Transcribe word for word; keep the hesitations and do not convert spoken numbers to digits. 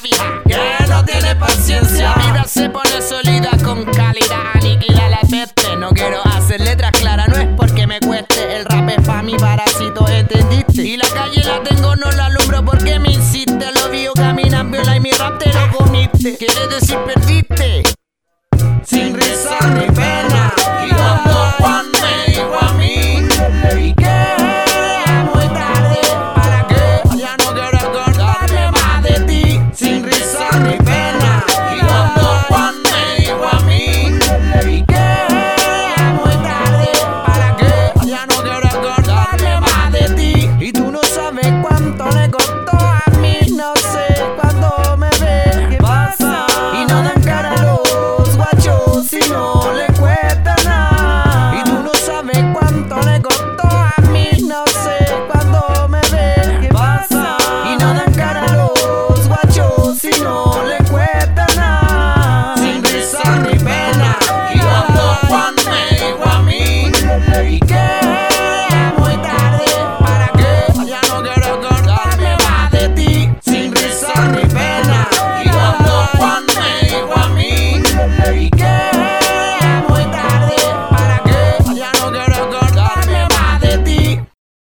fija, que no tiene paciencia. La vida se pone sólida con calidad, aniquila la peste. No quiero hacer letras claras, no es porque me cueste. El rap es pa' mi parásito, ¿entendiste? Y la calle la tengo, no la alumbro porque me insiste. Los vio caminan viola y mi rap te lo comiste. Quiere decir perdiste, sin risa ni pena.